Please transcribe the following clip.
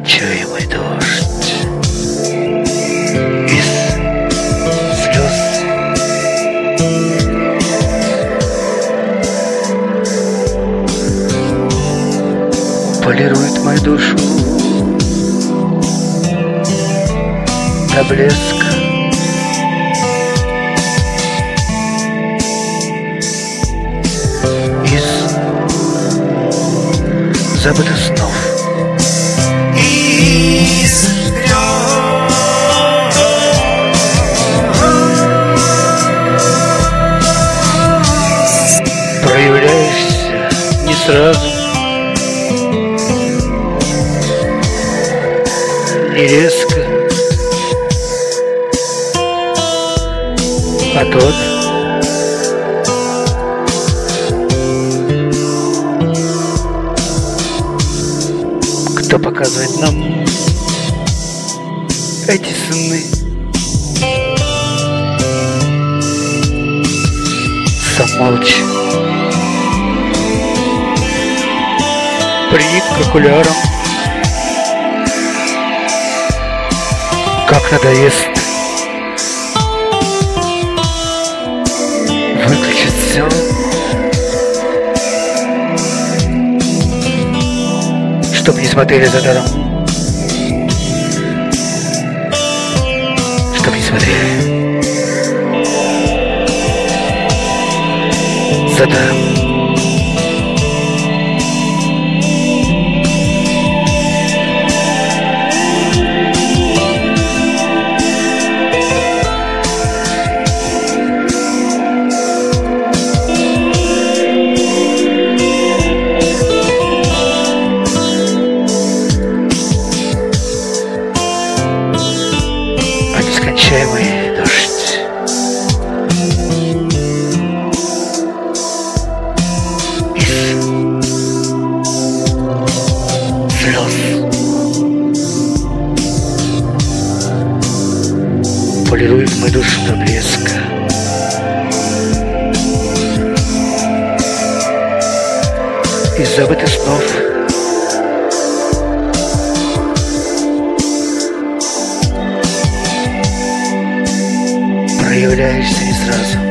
нескончаемый дождь из слез. Полирует мою душу до блеска. Из забытых снов. Из грез. Проявляешься не сразу, не резко, а тот, кто показывает нам эти сны. Сам молча приник к окулярам. Как надоест выключить все, чтоб не смотрели за даром, чтоб не смотрели за даром. Нескончаемый дождь из слез. Полирует мою душу до блеска. Из забытых снов. Проявляешься не сразу,